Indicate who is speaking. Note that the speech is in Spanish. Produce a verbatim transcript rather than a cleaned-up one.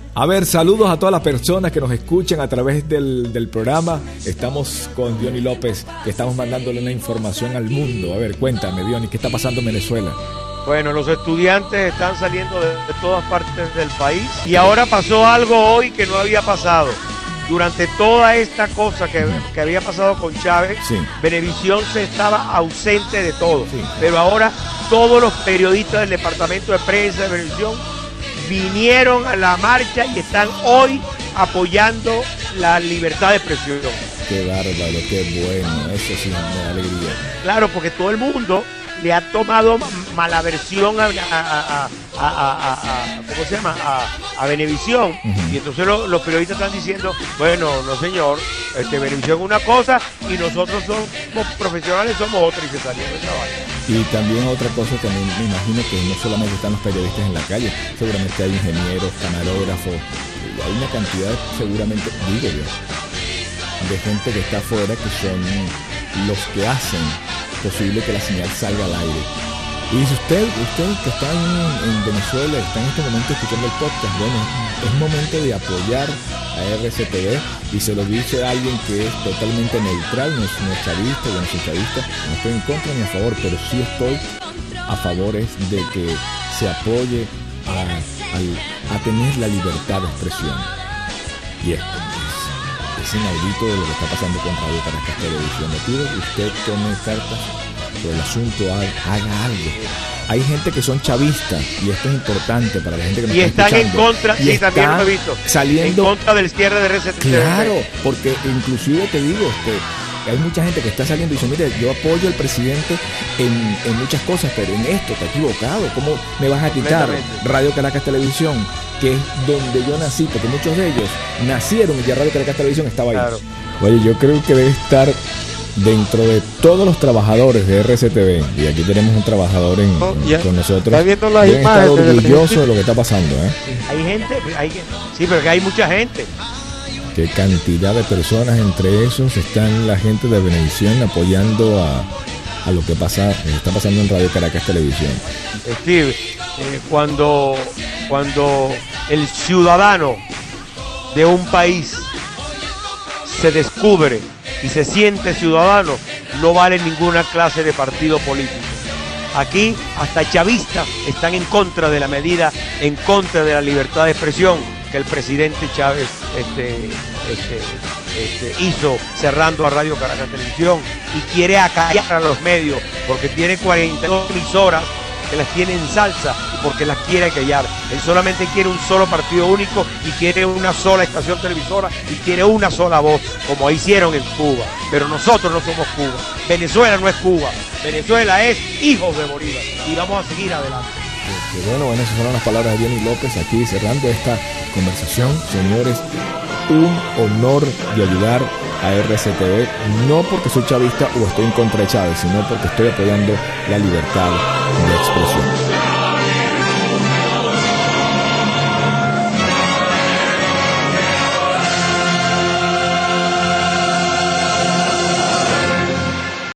Speaker 1: A ver, saludos a todas las personas que nos escuchan a través del, del programa. Estamos con Diony López, que estamos mandándole una información al mundo. A ver, cuéntame, Diony, ¿qué está pasando en Venezuela?
Speaker 2: Bueno, los estudiantes están saliendo de, de todas partes del país y ahora pasó algo hoy que no había pasado. Durante toda esta cosa que, que había pasado con Chávez, sí. Venevisión se estaba ausente de todo. Sí. Pero ahora todos los periodistas del departamento de prensa de Venevisión vinieron a la marcha y están hoy apoyando la libertad de expresión.
Speaker 1: Qué bárbaro, qué bueno, eso sí me da alegría.
Speaker 2: Claro, porque todo el mundo le ha tomado mala versión a, a, a, a, a, a ¿cómo se llama? A, a Venevisión. Uh-huh. Y entonces lo, los periodistas están diciendo, bueno, no señor, este, Venevisión es una cosa y nosotros somos profesionales, somos otra, y se salieron de esa vaina.
Speaker 1: Y también otra cosa, también me imagino que no solamente están los periodistas en la calle, seguramente hay ingenieros, camarógrafos, hay una cantidad, seguramente, digo yo, de gente que está afuera que son los que hacen posible que la señal salga al aire. Y si usted, usted que está en, en Venezuela, está en este momento escuchando el podcast, bueno, es momento de apoyar a R C T V, y se lo dice a alguien que es totalmente neutral, no es, no es chavista, yo no soy chavista, no estoy en contra ni a favor, pero sí estoy a favor de que se apoye a, a, a tener la libertad de expresión. Y esto es inaudito de lo que está pasando con Radio Caracas Televisión. Le pido que usted tome cartas por el asunto, haga, haga algo. Hay gente que son chavistas y esto es importante para la gente que nos
Speaker 2: y
Speaker 1: está
Speaker 2: están
Speaker 1: escuchando.
Speaker 2: en contra,
Speaker 1: y
Speaker 2: sí, también lo he visto,
Speaker 1: saliendo,
Speaker 2: en contra del cierre de R C T V.
Speaker 1: Claro, porque inclusive te digo, este, hay mucha gente que está saliendo y dice, mire, yo apoyo al presidente en, en muchas cosas, pero en esto está equivocado. ¿Cómo me vas a quitar Radio Caracas Televisión, que es donde yo nací? Porque muchos de ellos nacieron y ya Radio Caracas Televisión estaba ahí. Claro. Oye, yo creo que debe estar dentro de todos los trabajadores de R C T V, y aquí tenemos un trabajador en,
Speaker 2: oh,
Speaker 1: en, con nosotros,
Speaker 2: deben
Speaker 1: estar orgullosos de lo que está pasando, ¿eh?
Speaker 2: Hay gente, hay, sí, pero que hay mucha gente.
Speaker 1: Qué cantidad de personas, entre esos están la gente de Venevisión apoyando a, a lo que pasa, está pasando en Radio Caracas Televisión.
Speaker 2: Steve, eh, cuando, cuando el ciudadano de un país se descubre y se siente ciudadano, no vale ninguna clase de partido político. Aquí hasta chavistas están en contra de la medida, en contra de la libertad de expresión que el presidente Chávez este, este, este, hizo cerrando a Radio Caracas Televisión, y quiere acallar a los medios porque tiene cuarenta y dos emisoras que las tiene en salsa y porque las quiere acallar. Él solamente quiere un solo partido único y quiere una sola estación televisora y quiere una sola voz, como hicieron en Cuba. Pero nosotros no somos Cuba. Venezuela no es Cuba. Venezuela es hijos de Bolívar y vamos a seguir adelante.
Speaker 1: Que bueno, bueno, esas fueron las palabras de Diony López aquí cerrando esta conversación. Señores, un honor de ayudar a R C T V, no porque soy chavista o estoy en contra de Chávez, sino porque estoy apoyando la libertad de expresión.